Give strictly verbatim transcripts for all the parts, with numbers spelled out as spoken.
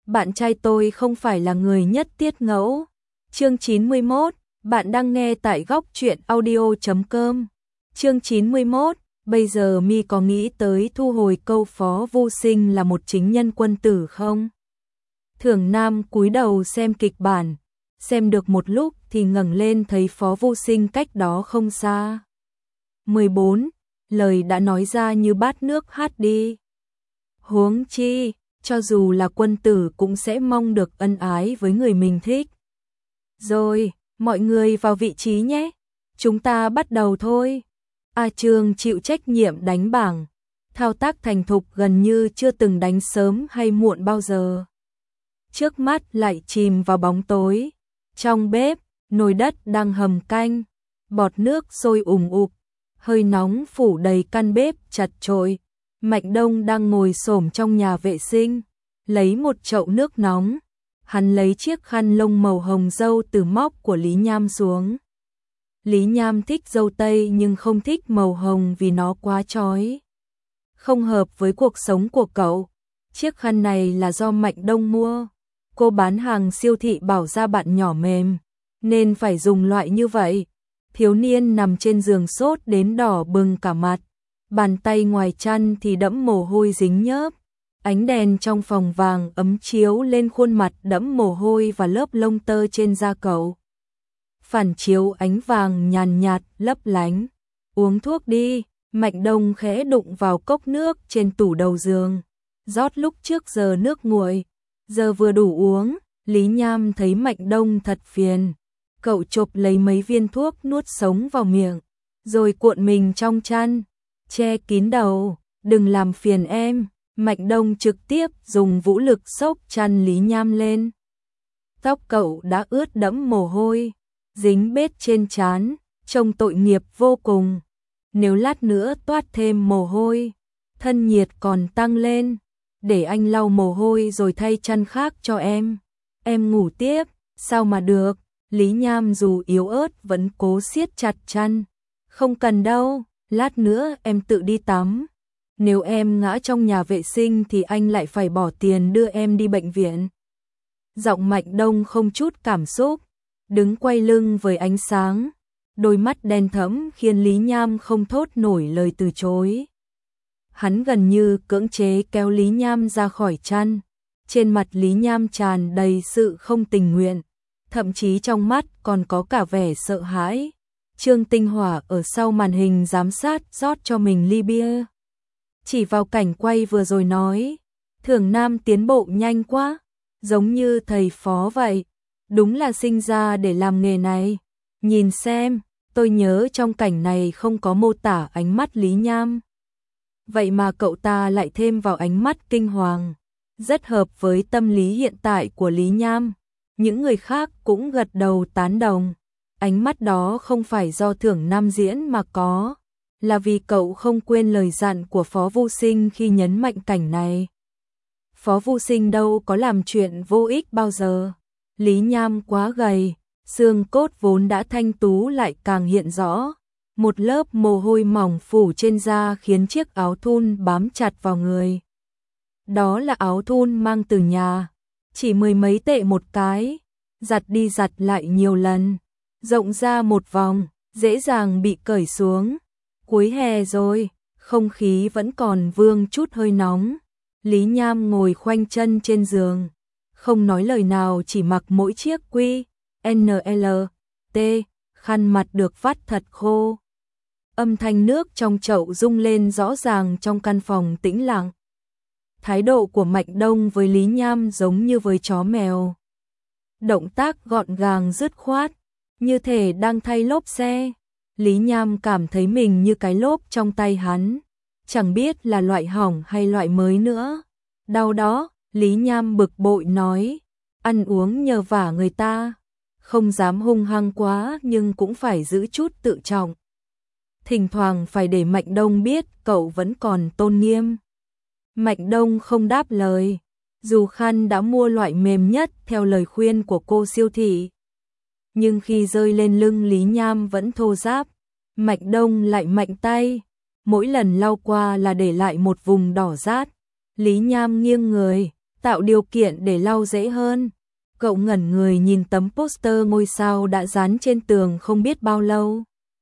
bạn trai tôi không phải là người nhất tiết ngẫu. Chương chín mươi mốt, bạn đang nghe tại góc truyện audio chấm com. Chương chín mươi mốt, bây giờ mi có nghĩ tới thu hồi câu Phó Vô Sinh là một chính nhân quân tử không? Thưởng Nam cúi đầu xem kịch bản, xem được một lúc thì ngẩng lên thấy Phó Vô Sinh cách đó không xa. mười bốn, lời đã nói ra như bát nước hát đi. Huống chi, cho dù là quân tử cũng sẽ mong được ân ái với người mình thích. Rồi, mọi người vào vị trí nhé. Chúng ta bắt đầu thôi. A Trương chịu trách nhiệm đánh bảng. Thao tác thành thục gần như chưa từng đánh sớm hay muộn bao giờ. Trước mắt lại chìm vào bóng tối. Trong bếp, nồi đất đang hầm canh. Bọt nước sôi ùn ục. Hơi nóng phủ đầy căn bếp chật chội. Mạnh Đông đang ngồi xổm trong nhà vệ sinh, lấy một chậu nước nóng. Hắn lấy chiếc khăn lông màu hồng dâu từ móc của Lý Nham xuống. Lý Nham thích dâu tây nhưng không thích màu hồng vì nó quá chói. Không hợp với cuộc sống của cậu. Chiếc khăn này là do Mạnh Đông mua. Cô bán hàng siêu thị bảo da bạn nhỏ mềm, nên phải dùng loại như vậy. Thiếu niên nằm trên giường sốt đến đỏ bừng cả mặt. Bàn tay ngoài chăn thì đẫm mồ hôi dính nhớp. Ánh đèn trong phòng vàng ấm chiếu lên khuôn mặt đẫm mồ hôi và lớp lông tơ trên da cậu. Phản chiếu ánh vàng nhàn nhạt lấp lánh. Uống thuốc đi. Mạnh Đông khẽ đụng vào cốc nước trên tủ đầu giường. Rót lúc trước giờ nước nguội, giờ vừa đủ uống. Lý Nham thấy Mạnh Đông thật phiền. Cậu chộp lấy mấy viên thuốc nuốt sống vào miệng, rồi cuộn mình trong chăn, che kín đầu. Đừng làm phiền em. Mạnh Đông trực tiếp dùng vũ lực xốc chăn Lý Nham lên. Tóc cậu đã ướt đẫm mồ hôi, dính bết trên trán, trông tội nghiệp vô cùng. Nếu lát nữa toát thêm mồ hôi, thân nhiệt còn tăng lên. Để anh lau mồ hôi rồi thay chăn khác cho em. Em ngủ tiếp. Sao mà được. Lý Nham dù yếu ớt vẫn cố siết chặt chăn. Không cần đâu, lát nữa em tự đi tắm. Nếu em ngã trong nhà vệ sinh thì anh lại phải bỏ tiền đưa em đi bệnh viện. Giọng Mạnh Đông không chút cảm xúc, đứng quay lưng với ánh sáng. Đôi mắt đen thẫm khiến Lý Nham không thốt nổi lời từ chối. Hắn gần như cưỡng chế kéo Lý Nham ra khỏi chăn. Trên mặt Lý Nham tràn đầy sự không tình nguyện, thậm chí trong mắt còn có cả vẻ sợ hãi. Trương Tinh Hỏa ở sau màn hình giám sát rót cho mình ly bia. Chỉ vào cảnh quay vừa rồi nói, Thưởng Nam tiến bộ nhanh quá, giống như thầy Phó vậy. Đúng là sinh ra để làm nghề này. Nhìn xem, tôi nhớ trong cảnh này không có mô tả ánh mắt Lý Nham. Vậy mà cậu ta lại thêm vào ánh mắt kinh hoàng. Rất hợp với tâm lý hiện tại của Lý Nham. Những người khác cũng gật đầu tán đồng. Ánh mắt đó không phải do Thưởng Nam diễn mà có, là vì cậu không quên lời dặn của Phó Vô Sinh khi nhấn mạnh cảnh này. Phó Vô Sinh đâu có làm chuyện vô ích bao giờ. Lý Nham quá gầy, xương cốt vốn đã thanh tú lại càng hiện rõ. Một lớp mồ hôi mỏng phủ trên da khiến chiếc áo thun bám chặt vào người. Đó là áo thun mang từ nhà, chỉ mười mấy tệ một cái, giặt đi giặt lại nhiều lần, rộng ra một vòng, dễ dàng bị cởi xuống. Cuối hè rồi, không khí vẫn còn vương chút hơi nóng. Lý Nham ngồi khoanh chân trên giường, không nói lời nào, chỉ mặc mỗi chiếc quy en lờ tê, khăn mặt được vắt thật khô. Âm thanh nước trong chậu rung lên rõ ràng trong căn phòng tĩnh lặng. Thái độ của Mạnh Đông với Lý Nham giống như với chó mèo. Động tác gọn gàng dứt khoát, như thể đang thay lốp xe. Lý Nham cảm thấy mình như cái lốp trong tay hắn, chẳng biết là loại hỏng hay loại mới nữa. Đau đó, Lý Nham bực bội nói, ăn uống nhờ vả người ta, không dám hung hăng quá nhưng cũng phải giữ chút tự trọng. Thỉnh thoảng phải để Mạnh Đông biết cậu vẫn còn tôn nghiêm. Mạnh Đông không đáp lời, dù khăn đã mua loại mềm nhất theo lời khuyên của cô siêu thị. Nhưng khi rơi lên lưng Lý Nham vẫn thô ráp, Mạnh Đông lại mạnh tay, mỗi lần lau qua là để lại một vùng đỏ rát. Lý Nham nghiêng người, tạo điều kiện để lau dễ hơn. Cậu ngẩn người nhìn tấm poster ngôi sao đã dán trên tường không biết bao lâu.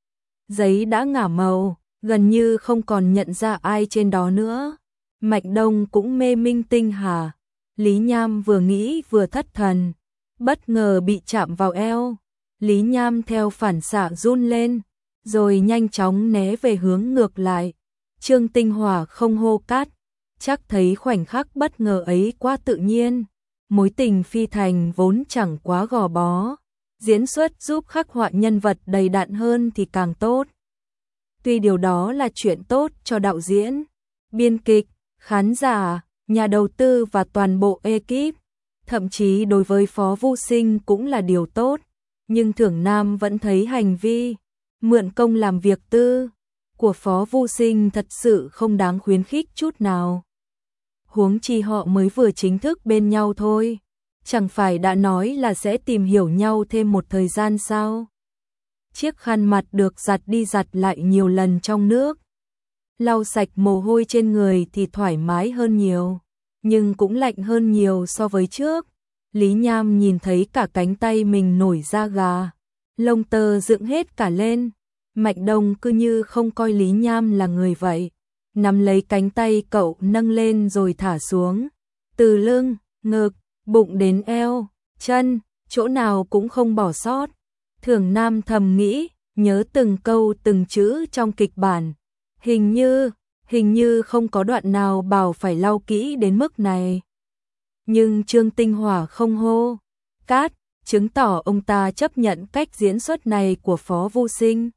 Giấy đã ngả màu, gần như không còn nhận ra ai trên đó nữa. Mạnh Đông cũng mê minh tinh hả? Lý Nham vừa nghĩ vừa thất thần, bất ngờ bị chạm vào eo. Lý Nham theo phản xạ run lên, rồi nhanh chóng né về hướng ngược lại. Trương Tinh Hỏa không hô cát, chắc thấy khoảnh khắc bất ngờ ấy quá tự nhiên. Mối tình phi thành vốn chẳng quá gò bó, diễn xuất giúp khắc họa nhân vật đầy đặn hơn thì càng tốt. Tuy điều đó là chuyện tốt cho đạo diễn, biên kịch, khán giả, nhà đầu tư và toàn bộ ekip, thậm chí đối với Phó Vu Sinh cũng là điều tốt, nhưng Thưởng Nam vẫn thấy hành vi mượn công làm việc tư của Phó Vu Sinh thật sự không đáng khuyến khích chút nào. Huống chi họ mới vừa chính thức bên nhau thôi, chẳng phải đã nói là sẽ tìm hiểu nhau thêm một thời gian sao? Chiếc khăn mặt được giặt đi giặt lại nhiều lần trong nước, lau sạch mồ hôi trên người thì thoải mái hơn nhiều, nhưng cũng lạnh hơn nhiều so với trước. Lý Nham nhìn thấy cả cánh tay mình nổi da gà, lông tơ dựng hết cả lên. Mạnh Đông cứ như không coi Lý Nham là người vậy, nắm lấy cánh tay cậu nâng lên rồi thả xuống, từ lưng, ngực, bụng đến eo, chân, chỗ nào cũng không bỏ sót. Thưởng Nam thầm nghĩ, nhớ từng câu từng chữ trong kịch bản, hình như, hình như không có đoạn nào bảo phải lau kỹ đến mức này. Nhưng Trương Tinh Hỏa không hô cát, chứng tỏ ông ta chấp nhận cách diễn xuất này của Phó Vu Sinh.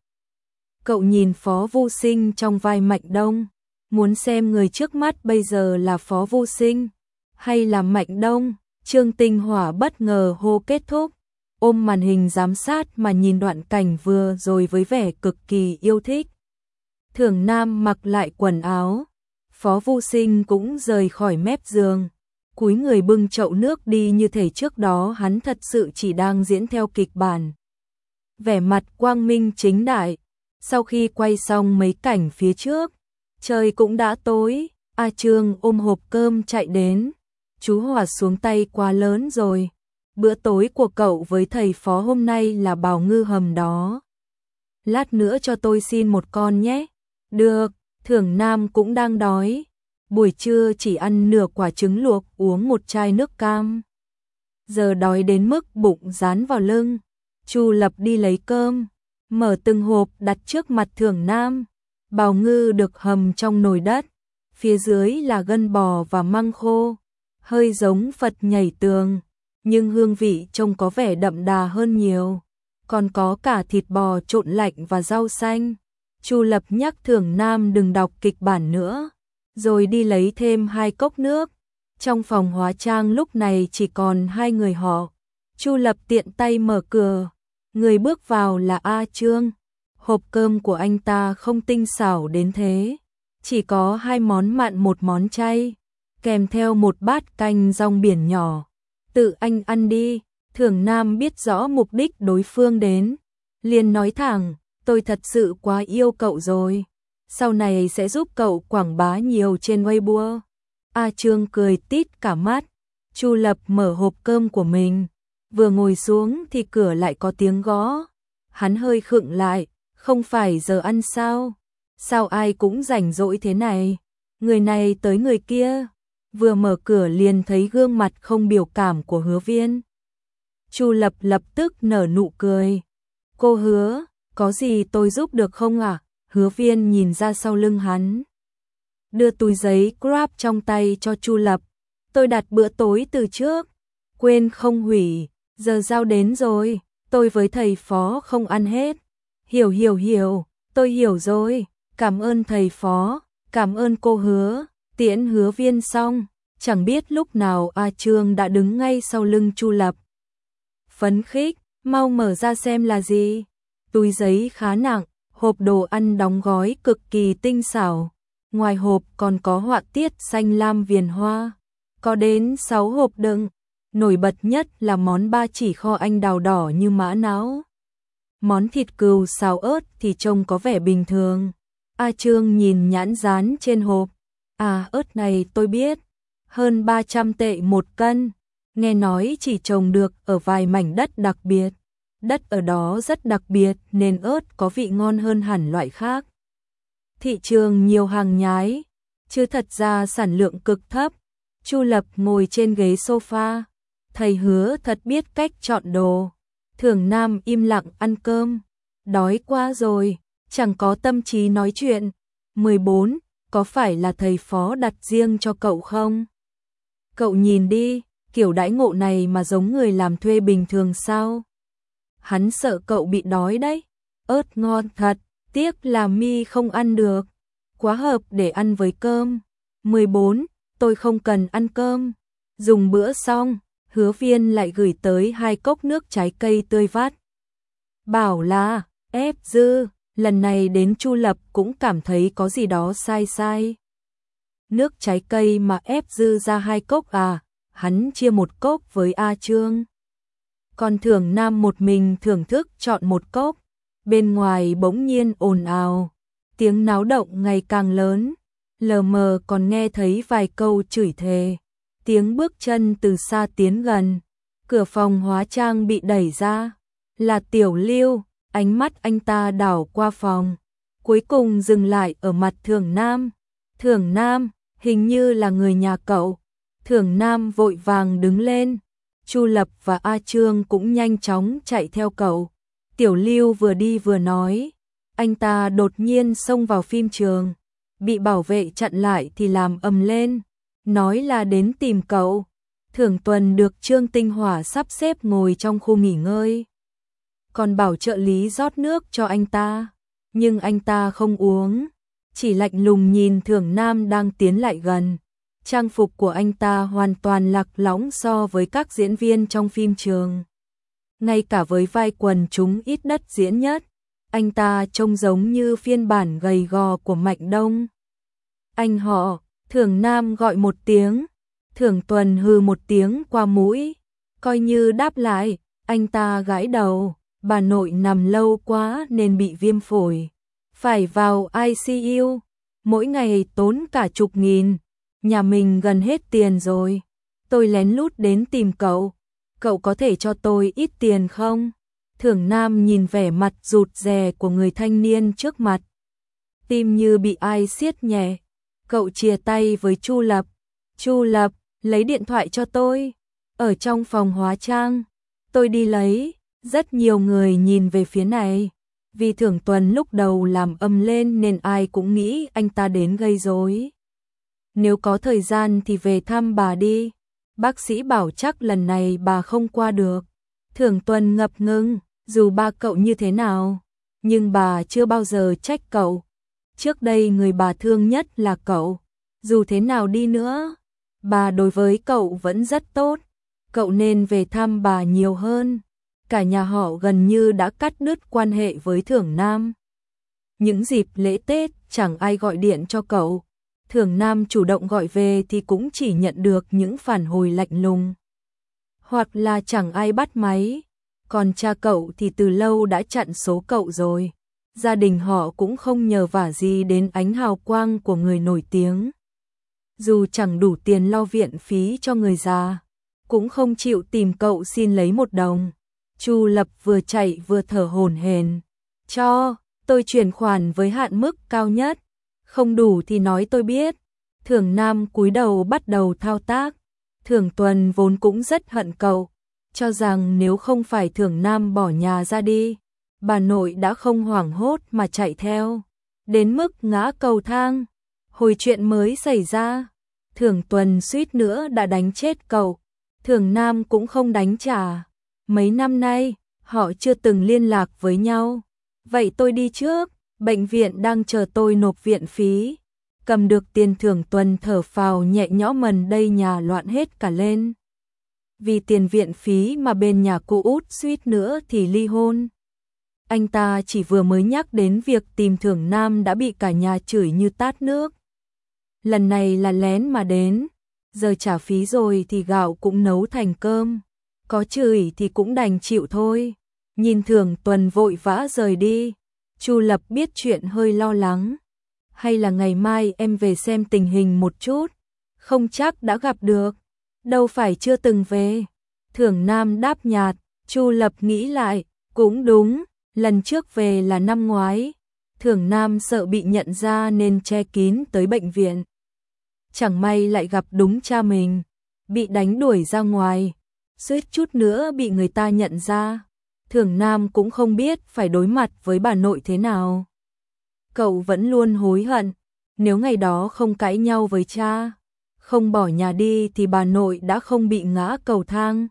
Cậu nhìn Phó Vu Sinh trong vai Mạnh Đông, muốn xem người trước mắt bây giờ là Phó Vu Sinh hay là Mạnh Đông. Trương Tinh Hỏa bất ngờ hô kết thúc, ôm màn hình giám sát mà nhìn đoạn cảnh vừa rồi với vẻ cực kỳ yêu thích. Thưởng Nam mặc lại quần áo, Phó Vu Sinh cũng rời khỏi mép giường, cúi người bưng chậu nước đi như thể trước đó hắn thật sự chỉ đang diễn theo kịch bản. Vẻ mặt quang minh chính đại. Sau khi quay xong mấy cảnh phía trước, trời cũng đã tối. A Trương ôm hộp cơm chạy đến. Chú Hòa xuống tay quá lớn rồi. Bữa tối của cậu với thầy Phó hôm nay là bào ngư hầm đó. Lát nữa cho tôi xin một con nhé. Được, Thưởng Nam cũng đang đói. Buổi trưa chỉ ăn nửa quả trứng luộc, uống một chai nước cam. Giờ đói đến mức bụng dán vào lưng. Chu Lập đi lấy cơm, mở từng hộp đặt trước mặt Thưởng Nam. Bào ngư được hầm trong nồi đất, phía dưới là gân bò và măng khô, hơi giống Phật nhảy tường, nhưng hương vị trông có vẻ đậm đà hơn nhiều. Còn có cả thịt bò trộn lạnh và rau xanh. Chu Lập nhắc Thưởng Nam đừng đọc kịch bản nữa, rồi đi lấy thêm hai cốc nước. Trong phòng hóa trang lúc này chỉ còn hai người họ. Chu Lập tiện tay mở cửa, người bước vào là A Trương. Hộp cơm của anh ta không tinh xảo đến thế, chỉ có hai món mặn một món chay, kèm theo một bát canh rong biển nhỏ. Tự anh ăn đi. Thưởng Nam biết rõ mục đích đối phương đến, liền nói thẳng, tôi thật sự quá yêu cậu rồi, sau này sẽ giúp cậu quảng bá nhiều trên Weibo. A Trương cười tít cả mắt. Chu Lập mở hộp cơm của mình, vừa ngồi xuống thì cửa lại có tiếng gõ. Hắn hơi khựng lại, không phải giờ ăn sao? Sao ai cũng rảnh rỗi thế này? Người này tới người kia. Vừa mở cửa liền thấy gương mặt không biểu cảm của Hứa Viên. Chu Lập lập tức nở nụ cười. Cô Hứa, có gì tôi giúp được không ạ? À? Hứa Viên nhìn ra sau lưng hắn, đưa túi giấy Grab trong tay cho Chu Lập. Tôi đặt bữa tối từ trước, quên không hủy, giờ giao đến rồi, tôi với thầy Phó không ăn hết. Hiểu hiểu hiểu, tôi hiểu rồi, cảm ơn thầy Phó, cảm ơn cô Hứa. Tiễn Hứa Viên xong, chẳng biết lúc nào A Trương đã đứng ngay sau lưng Chu Lập. Phấn khích, mau mở ra xem là gì. Túi giấy khá nặng, hộp đồ ăn đóng gói cực kỳ tinh xảo. Ngoài hộp còn có họa tiết xanh lam viền hoa, có đến sáu hộp đựng. Nổi bật nhất là món ba chỉ kho anh đào đỏ như mã não. Món thịt cừu xào ớt thì trông có vẻ bình thường. A Trương nhìn nhãn dán trên hộp. À, ớt này tôi biết. hơn ba trăm tệ một cân, nghe nói chỉ trồng được ở vài mảnh đất đặc biệt. Đất ở đó rất đặc biệt nên ớt có vị ngon hơn hẳn loại khác. Thị trường nhiều hàng nhái, chứ thật ra sản lượng cực thấp. Chu Lập ngồi trên ghế sofa, thầy Hứa thật biết cách chọn đồ. Thường Nam im lặng ăn cơm, đói quá rồi, chẳng có tâm trí nói chuyện. mười bốn, có phải là thầy phó đặt riêng cho cậu không? Cậu nhìn đi, kiểu đãi ngộ này mà giống người làm thuê bình thường sao? Hắn sợ cậu bị đói đấy. Ớt ngon thật, tiếc là mi không ăn được. Quá hợp để ăn với cơm. mười bốn, tôi không cần ăn cơm. Dùng bữa xong, Hứa Viên lại gửi tới hai cốc nước trái cây tươi vắt. Bảo là, ép dư, lần này đến Chu Lập cũng cảm thấy có gì đó sai sai. Nước trái cây mà ép dư ra hai cốc à, hắn chia một cốc với A Trương. Còn Thường Nam một mình thưởng thức chọn một cốc, bên ngoài bỗng nhiên ồn ào, tiếng náo động ngày càng lớn, lờ mờ còn nghe thấy vài câu chửi thề, tiếng bước chân từ xa tiến gần, cửa phòng hóa trang bị đẩy ra, là Tiểu Lưu, ánh mắt anh ta đảo qua phòng, cuối cùng dừng lại ở mặt Thường Nam. Thường Nam, hình như là người nhà cậu. Thường Nam vội vàng đứng lên. Chu Lập và A Trương cũng nhanh chóng chạy theo cậu. Tiểu Lưu vừa đi vừa nói, anh ta đột nhiên xông vào phim trường, bị bảo vệ chặn lại thì làm ầm lên, nói là đến tìm cậu. Thường Tuần được Trương Tinh Hỏa sắp xếp ngồi trong khu nghỉ ngơi, còn bảo trợ lý rót nước cho anh ta, nhưng anh ta không uống, chỉ lạnh lùng nhìn Thường Nam đang tiến lại gần. Trang phục của anh ta hoàn toàn lạc lõng so với các diễn viên trong phim trường. Ngay cả với vai quần chúng ít đất diễn nhất, anh ta trông giống như phiên bản gầy gò của Mạnh Đông. Anh họ, Thường Nam gọi một tiếng, Thường Tuần hừ một tiếng qua mũi, coi như đáp lại, anh ta gãi đầu, bà nội nằm lâu quá nên bị viêm phổi, phải vào i xê u, mỗi ngày tốn cả chục nghìn. Nhà mình gần hết tiền rồi, tôi lén lút đến tìm cậu, cậu có thể cho tôi ít tiền không? Thường Nam nhìn vẻ mặt rụt rè của người thanh niên trước mặt, tim như bị ai siết nhẹ. Cậu chia tay với Chu Lập, Chu Lập, lấy điện thoại cho tôi, ở trong phòng hóa trang, tôi đi lấy. Rất nhiều người nhìn về phía này, vì Thường Tuần lúc đầu làm ầm lên nên ai cũng nghĩ anh ta đến gây rối. Nếu có thời gian thì về thăm bà đi, bác sĩ bảo chắc lần này bà không qua được. Thường Tuần ngập ngừng, dù ba cậu như thế nào, nhưng bà chưa bao giờ trách cậu. Trước đây người bà thương nhất là cậu, dù thế nào đi nữa, bà đối với cậu vẫn rất tốt, cậu nên về thăm bà nhiều hơn. Cả nhà họ gần như đã cắt đứt quan hệ với Thường Nam. Những dịp lễ Tết chẳng ai gọi điện cho cậu. Thường Nam chủ động gọi về thì cũng chỉ nhận được những phản hồi lạnh lùng, hoặc là chẳng ai bắt máy. Còn cha cậu thì từ lâu đã chặn số cậu rồi. Gia đình họ cũng không nhờ vả gì đến ánh hào quang của người nổi tiếng. Dù chẳng đủ tiền lo viện phí cho người già, cũng không chịu tìm cậu xin lấy một đồng. Chu Lập vừa chạy vừa thở hổn hển. Cho, tôi chuyển khoản với hạn mức cao nhất. Không đủ thì nói tôi biết. Thường Nam cúi đầu bắt đầu thao tác. Thường Tuần vốn cũng rất hận cậu, cho rằng nếu không phải Thường Nam bỏ nhà ra đi, bà nội đã không hoảng hốt mà chạy theo, đến mức ngã cầu thang. Hồi chuyện mới xảy ra, Thường Tuần suýt nữa đã đánh chết cậu. Thường Nam cũng không đánh trả. Mấy năm nay, họ chưa từng liên lạc với nhau. Vậy tôi đi trước, bệnh viện đang chờ tôi nộp viện phí. Cầm được tiền Thường Tuần thở phào nhẹ nhõm, mần đây nhà loạn hết cả lên. Vì tiền viện phí mà bên nhà cô út suýt nữa thì ly hôn. Anh ta chỉ vừa mới nhắc đến việc tìm Thường Nam đã bị cả nhà chửi như tát nước. Lần này là lén mà đến, giờ trả phí rồi thì gạo cũng nấu thành cơm. Có chửi thì cũng đành chịu thôi. Nhìn Thường Tuần vội vã rời đi, Chu Lập biết chuyện hơi lo lắng. Hay là ngày mai em về xem tình hình một chút? không chắc đã gặp được, đâu phải chưa từng về. Thưởng Nam đáp nhạt. Chu Lập nghĩ lại, cũng đúng, lần trước về là năm ngoái. Thưởng Nam sợ bị nhận ra nên che kín tới bệnh viện. Chẳng may lại gặp đúng cha mình, bị đánh đuổi ra ngoài, suýt chút nữa bị người ta nhận ra. Thưởng Nam cũng không biết phải đối mặt với bà nội thế nào. Cậu vẫn luôn hối hận, nếu ngày đó không cãi nhau với cha, không bỏ nhà đi thì bà nội đã không bị ngã cầu thang.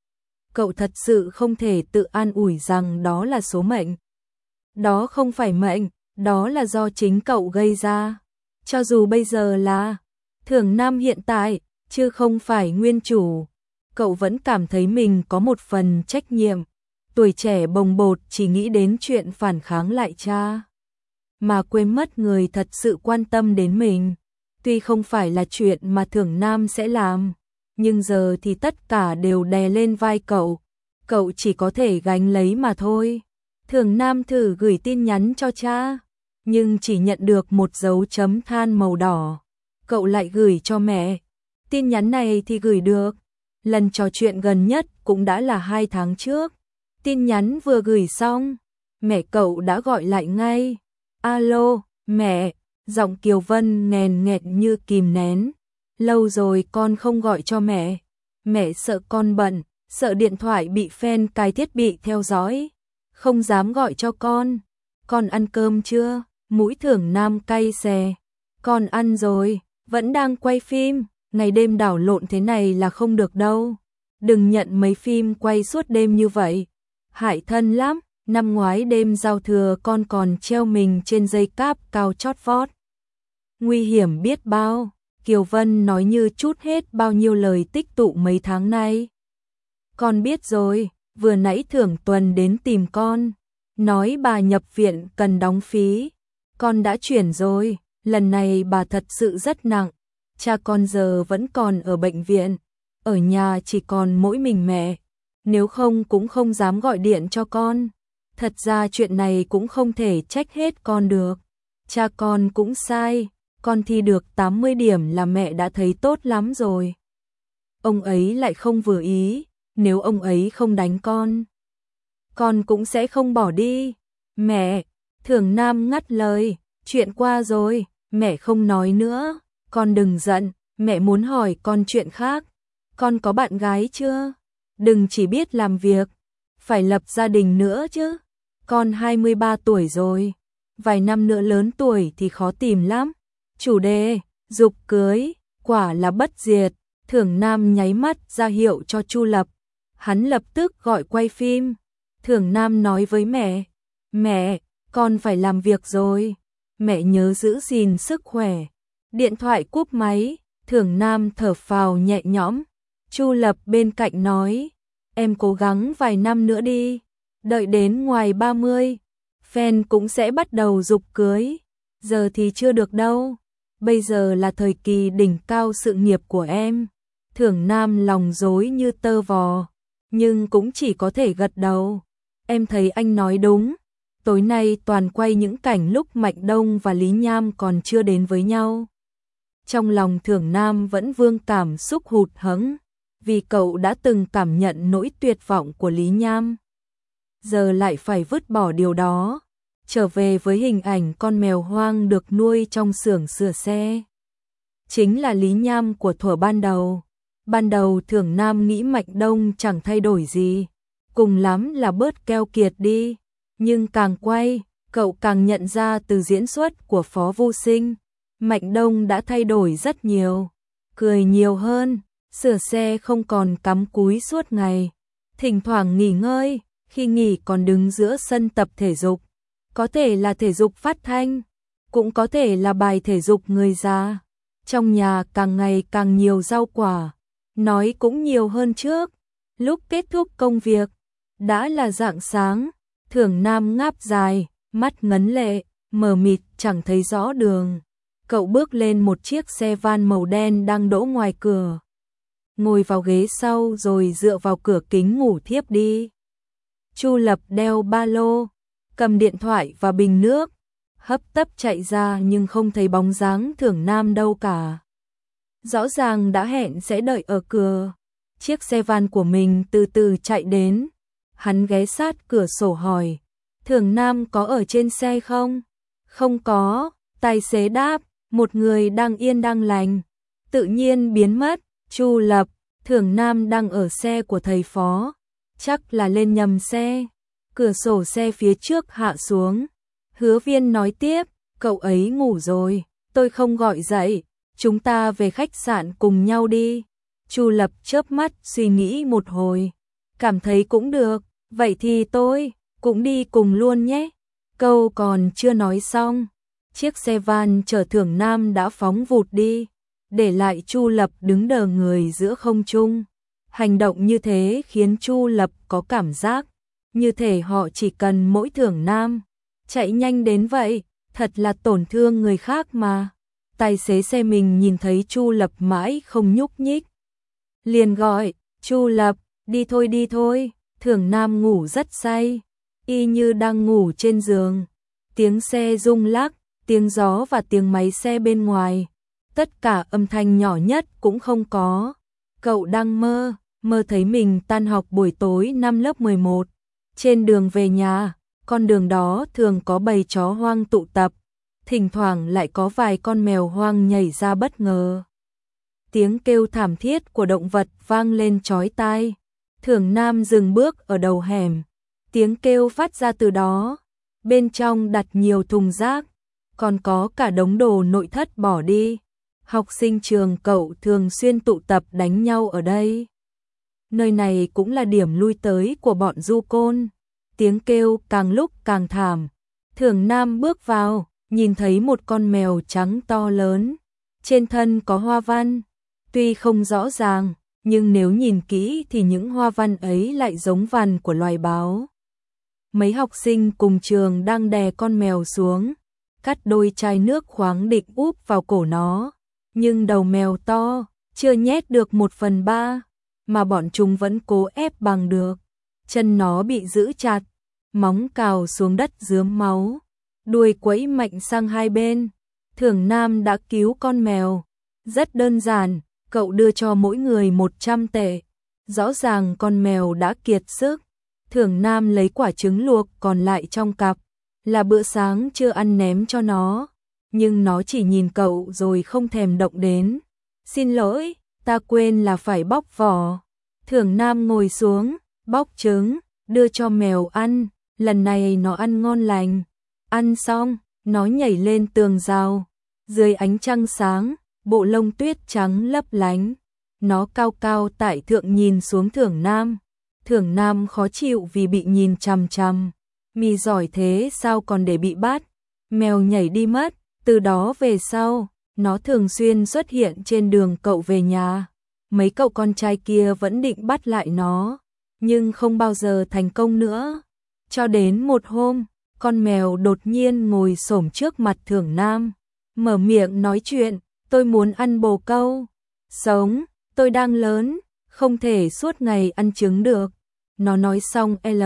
Cậu thật sự không thể tự an ủi rằng đó là số mệnh. Đó không phải mệnh, đó là do chính cậu gây ra. Cho dù bây giờ là Thưởng Nam hiện tại, chứ không phải nguyên chủ, cậu vẫn cảm thấy mình có một phần trách nhiệm. Tuổi trẻ bồng bột chỉ nghĩ đến chuyện phản kháng lại cha, mà quên mất người thật sự quan tâm đến mình. Tuy không phải là chuyện mà Thưởng Nam sẽ làm, nhưng giờ thì tất cả đều đè lên vai cậu, cậu chỉ có thể gánh lấy mà thôi. Thưởng Nam thử gửi tin nhắn cho cha, nhưng chỉ nhận được một dấu chấm than màu đỏ. Cậu lại gửi cho mẹ, tin nhắn này thì gửi được, lần trò chuyện gần nhất cũng đã là hai tháng trước. Tin nhắn vừa gửi xong, mẹ cậu đã gọi lại ngay. Alo, mẹ, giọng Kiều Vân nghèn nghẹt như kìm nén. Lâu rồi con không gọi cho mẹ, mẹ sợ con bận, sợ điện thoại bị fan cài thiết bị theo dõi, không dám gọi cho con. Con ăn cơm chưa? Mũi Thưởng Nam cay xè. Con ăn rồi, vẫn đang quay phim, ngày đêm đảo lộn thế này là không được đâu. Đừng nhận mấy phim quay suốt đêm như vậy, hại thân lắm. Năm ngoái đêm giao thừa con còn treo mình trên dây cáp cao chót vót. Nguy hiểm biết bao, Kiều Vân nói như trút hết bao nhiêu lời tích tụ mấy tháng nay. Con biết rồi, vừa nãy Thưởng Tuần đến tìm con, nói bà nhập viện cần đóng phí. Con đã chuyển rồi, lần này bà thật sự rất nặng. Cha con giờ vẫn còn ở bệnh viện, ở nhà chỉ còn mỗi mình mẹ, nếu không cũng không dám gọi điện cho con. Thật ra chuyện này cũng không thể trách hết con được. Cha con cũng sai, con thi được tám mươi điểm là mẹ đã thấy tốt lắm rồi. Ông ấy lại không vừa ý, nếu ông ấy không đánh con, con cũng sẽ không bỏ đi. Mẹ, Thưởng Nam ngắt lời, chuyện qua rồi, mẹ không nói nữa, con đừng giận, mẹ muốn hỏi con chuyện khác. Con có bạn gái chưa? Đừng chỉ biết làm việc, phải lập gia đình nữa chứ. Con hai mươi ba tuổi rồi, vài năm nữa lớn tuổi thì khó tìm lắm. Chủ đề, dục cưới, quả là bất diệt. Thưởng Nam nháy mắt ra hiệu cho Chu Lập, hắn lập tức gọi quay phim. Thưởng Nam nói với mẹ, mẹ, con phải làm việc rồi, mẹ nhớ giữ gìn sức khỏe. Điện thoại cúp máy, Thưởng Nam thở phào nhẹ nhõm. Chu Lập bên cạnh nói, em cố gắng vài năm nữa đi, đợi đến ngoài ba mươi, fan cũng sẽ bắt đầu dục cưới, giờ thì chưa được đâu, bây giờ là thời kỳ đỉnh cao sự nghiệp của em. Thưởng Nam lòng rối như tơ vò, nhưng cũng chỉ có thể gật đầu. Em thấy anh nói đúng, tối nay toàn quay những cảnh lúc Mạnh Đông và Lý Nham còn chưa đến với nhau. Trong lòng Thưởng Nam vẫn vương cảm xúc hụt hẫng, vì cậu đã từng cảm nhận nỗi tuyệt vọng của Lý Nham. Giờ lại phải vứt bỏ điều đó, trở về với hình ảnh con mèo hoang được nuôi trong xưởng sửa xe. Chính là Lý Nham của thuở ban đầu. Ban đầu Thưởng Nam nghĩ Mạnh Đông chẳng thay đổi gì, cùng lắm là bớt keo kiệt đi. Nhưng càng quay, cậu càng nhận ra từ diễn xuất của Phó Vô Sinh, Mạnh Đông đã thay đổi rất nhiều. Cười nhiều hơn, sửa xe không còn cắm cúi suốt ngày, thỉnh thoảng nghỉ ngơi, khi nghỉ còn đứng giữa sân tập thể dục. Có thể là thể dục phát thanh, cũng có thể là bài thể dục người già. Trong nhà càng ngày càng nhiều rau quả, nói cũng nhiều hơn trước. Lúc kết thúc công việc, đã là rạng sáng. Thưởng Nam ngáp dài, mắt ngấn lệ, mờ mịt chẳng thấy rõ đường. Cậu bước lên một chiếc xe van màu đen đang đỗ ngoài cửa, ngồi vào ghế sau rồi dựa vào cửa kính ngủ thiếp đi. Chu Lập đeo ba lô, cầm điện thoại và bình nước, hấp tấp chạy ra nhưng không thấy bóng dáng Thưởng Nam đâu cả. rõ ràng đã hẹn sẽ đợi ở cửa. Chiếc xe van của mình từ từ chạy đến. Hắn ghé sát cửa sổ hỏi, Thường Nam có ở trên xe không? Không có, tài xế đáp, một người đang yên đang lành. Tự nhiên biến mất. Chu Lập, Thường Nam đang ở xe của thầy Phó. Chắc là lên nhầm xe. Cửa sổ xe phía trước hạ xuống. Hứa Viên nói tiếp, cậu ấy ngủ rồi, tôi không gọi dậy, chúng ta về khách sạn cùng nhau đi. Chu Lập chớp mắt suy nghĩ một hồi, cảm thấy cũng được, vậy thì tôi cũng đi cùng luôn nhé. Câu còn chưa nói xong, chiếc xe van chở Thường Nam đã phóng vụt đi, để lại Chu Lập đứng đờ người giữa không trung. Hành động như thế khiến Chu Lập có cảm giác như thể họ chỉ cần mỗi Thường Nam chạy nhanh đến vậy, thật là tổn thương người khác mà. Tài xế xe mình nhìn thấy Chu Lập mãi không nhúc nhích, liền gọi, Chu Lập, đi thôi đi thôi. Thường Nam ngủ rất say, y như đang ngủ trên giường. Tiếng xe rung lắc, tiếng gió và tiếng máy xe bên ngoài, tất cả âm thanh nhỏ nhất cũng không có. Cậu đang mơ, mơ thấy mình tan học buổi tối năm lớp mười một. Trên đường về nhà, con đường đó thường có bầy chó hoang tụ tập, thỉnh thoảng lại có vài con mèo hoang nhảy ra bất ngờ. Tiếng kêu thảm thiết của động vật vang lên chói tai. Thường Nam dừng bước ở đầu hẻm, tiếng kêu phát ra từ đó. Bên trong đặt nhiều thùng rác, còn có cả đống đồ nội thất bỏ đi. Học sinh trường cậu thường xuyên tụ tập đánh nhau ở đây. Nơi này cũng là điểm lui tới của bọn du côn. Tiếng kêu càng lúc càng thảm. Thường Nam bước vào, nhìn thấy một con mèo trắng to lớn, trên thân có hoa văn. Tuy không rõ ràng, nhưng nếu nhìn kỹ thì những hoa văn ấy lại giống văn của loài báo. Mấy học sinh cùng trường đang đè con mèo xuống, cắt đôi chai nước khoáng định úp vào cổ nó. Nhưng đầu mèo to, chưa nhét được một phần ba, mà bọn chúng vẫn cố ép bằng được. Chân nó bị giữ chặt, móng cào xuống đất rướm máu, đuôi quẫy mạnh sang hai bên. Thường Nam đã cứu con mèo. Rất đơn giản, cậu đưa cho mỗi người một trăm tệ. Rõ ràng con mèo đã kiệt sức. Thường Nam lấy quả trứng luộc còn lại trong cặp, là bữa sáng chưa ăn ném cho nó. Nhưng nó chỉ nhìn cậu rồi không thèm động đến. Xin lỗi, ta quên là phải bóc vỏ. Thường Nam ngồi xuống, bóc trứng, đưa cho mèo ăn. Lần này nó ăn ngon lành. Ăn xong, nó nhảy lên tường rào. Dưới ánh trăng sáng, bộ lông tuyết trắng lấp lánh. Nó cao cao tại thượng nhìn xuống Thường Nam. Thường Nam khó chịu vì bị nhìn chằm chằm. Mì giỏi thế sao còn để bị bắt. Mèo nhảy đi mất. Từ đó về sau, nó thường xuyên xuất hiện trên đường cậu về nhà. Mấy cậu con trai kia vẫn định bắt lại nó, nhưng không bao giờ thành công nữa. Cho đến một hôm, con mèo đột nhiên ngồi xổm trước mặt Thường Nam, mở miệng nói chuyện, tôi muốn ăn bồ câu. Sống, tôi đang lớn, không thể suốt ngày ăn trứng được. Nó nói xong L,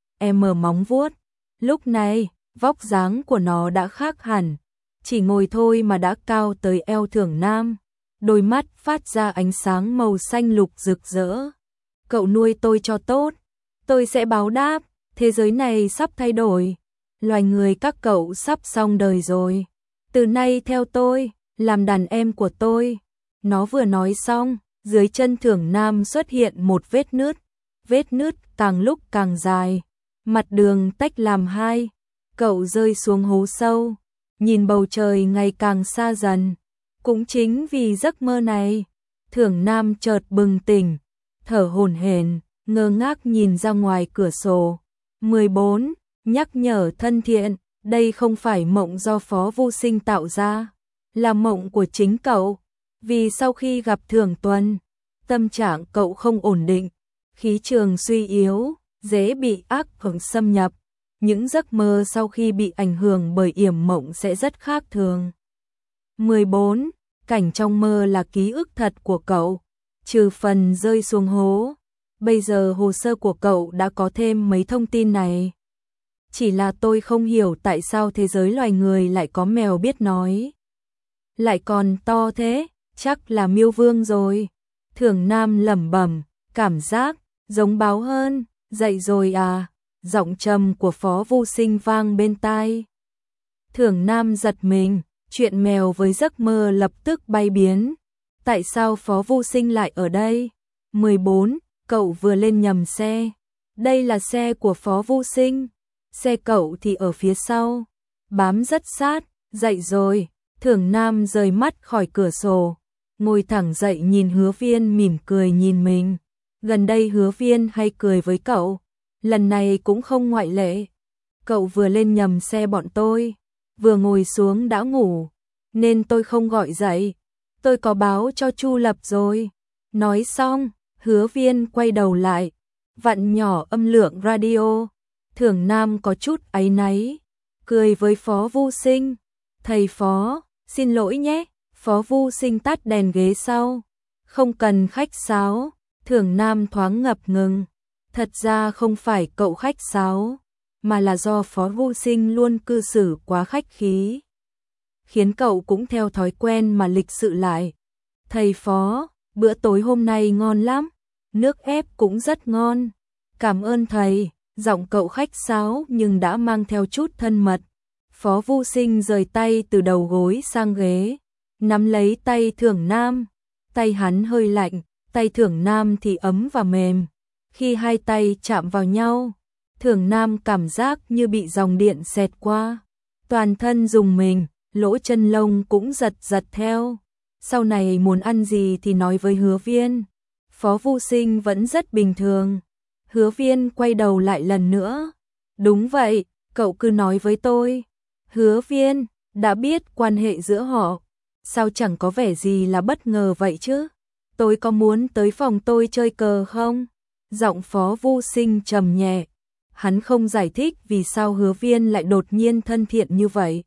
M móng vuốt. Lúc này, vóc dáng của nó đã khác hẳn. Chỉ ngồi thôi mà đã cao tới eo Thường Nam. Đôi mắt phát ra ánh sáng màu xanh lục rực rỡ. Cậu nuôi tôi cho tốt, tôi sẽ báo đáp. Thế giới này sắp thay đổi. Loài người các cậu sắp xong đời rồi. Từ nay theo tôi, làm đàn em của tôi. Nó vừa nói xong, dưới chân Thường Nam xuất hiện một vết nứt. Vết nứt càng lúc càng dài. Mặt đường tách làm hai. Cậu rơi xuống hố sâu. Nhìn bầu trời ngày càng xa dần. Cũng chính vì giấc mơ này, Thường Nam chợt bừng tỉnh, thở hổn hển, ngơ ngác nhìn ra ngoài cửa sổ. mười bốn. Nhắc nhở thân thiện, đây không phải mộng do Phó Vô Sinh tạo ra, là mộng của chính cậu. Vì sau khi gặp Thường Tuần, tâm trạng cậu không ổn định, khí trường suy yếu, dễ bị ác hưởng xâm nhập. Những giấc mơ sau khi bị ảnh hưởng bởi yểm mộng sẽ rất khác thường. mười bốn. Cảnh trong mơ là ký ức thật của cậu, trừ phần rơi xuống hố. Bây giờ hồ sơ của cậu đã có thêm mấy thông tin này. Chỉ là tôi không hiểu tại sao thế giới loài người lại có mèo biết nói. Lại còn to thế, chắc là Miêu Vương rồi. Thưởng Nam lẩm bẩm, cảm giác giống báo hơn, dậy rồi à, giọng trầm của Phó Vu Sinh vang bên tai. Thưởng Nam giật mình, chuyện mèo với giấc mơ lập tức bay biến. Tại sao Phó Vu Sinh lại ở đây? mười bốn, cậu vừa lên nhầm xe. Đây là xe của Phó Vu Sinh, xe cậu thì ở phía sau, bám rất sát. Dậy rồi, Thưởng Nam rời mắt khỏi cửa sổ, ngồi thẳng dậy nhìn Hứa Viên mỉm cười nhìn mình. Gần đây Hứa Viên hay cười với cậu, lần này cũng không ngoại lệ. Cậu vừa lên nhầm xe bọn tôi, vừa ngồi xuống đã ngủ, nên tôi không gọi dậy. Tôi có báo cho Chu Lập rồi. Nói xong, Hứa Viên quay đầu lại, vặn nhỏ âm lượng radio. Thưởng Nam có chút áy náy, cười với Phó Vu Sinh. Thầy Phó, xin lỗi nhé. Phó Vu Sinh tắt đèn ghế sau. Không cần khách sáo. Thưởng Nam thoáng ngập ngừng. Thật ra không phải cậu khách sáo, mà là do Phó Vu Sinh luôn cư xử quá khách khí, khiến cậu cũng theo thói quen mà lịch sự lại. Thầy Phó, bữa tối hôm nay ngon lắm, nước ép cũng rất ngon. Cảm ơn thầy. Giọng cậu khách sáo nhưng đã mang theo chút thân mật. Phó Vu Sinh rời tay từ đầu gối sang ghế, nắm lấy tay Thưởng Nam. Tay hắn hơi lạnh, tay Thưởng Nam thì ấm và mềm. Khi hai tay chạm vào nhau, Thưởng Nam cảm giác như bị dòng điện xẹt qua. Toàn thân rùng mình, lỗ chân lông cũng giật giật theo. Sau này muốn ăn gì thì nói với Hứa Viên. Phó Vu Sinh vẫn rất bình thường. Hứa Viên quay đầu lại lần nữa. Đúng vậy, cậu cứ nói với tôi. Hứa Viên, đã biết quan hệ giữa họ, sao chẳng có vẻ gì là bất ngờ vậy chứ? Tôi có muốn tới phòng tôi chơi cờ không? Giọng Phó Vu Sinh trầm nhẹ. Hắn không giải thích vì sao Hứa Viên lại đột nhiên thân thiện như vậy.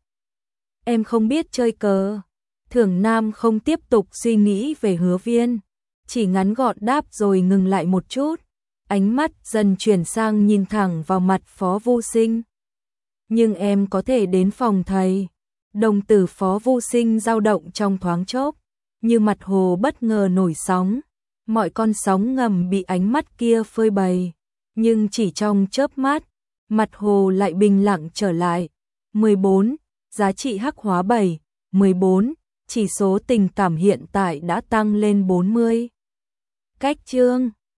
Em không biết chơi cờ. Thưởng Nam không tiếp tục suy nghĩ về Hứa Viên, chỉ ngắn gọn đáp rồi ngừng lại một chút. Ánh mắt dần chuyển sang nhìn thẳng vào mặt Phó Vu Sinh. Nhưng em có thể đến phòng thầy. Đồng tử Phó Vu Sinh dao động trong thoáng chốc, như mặt hồ bất ngờ nổi sóng. Mọi con sóng ngầm bị ánh mắt kia phơi bày, nhưng chỉ trong chớp mắt, mặt hồ lại bình lặng trở lại. mười bốn. Giá trị hắc hóa bảy. mười bốn. Chỉ số tình cảm hiện tại đã tăng lên bốn mươi. Cách chương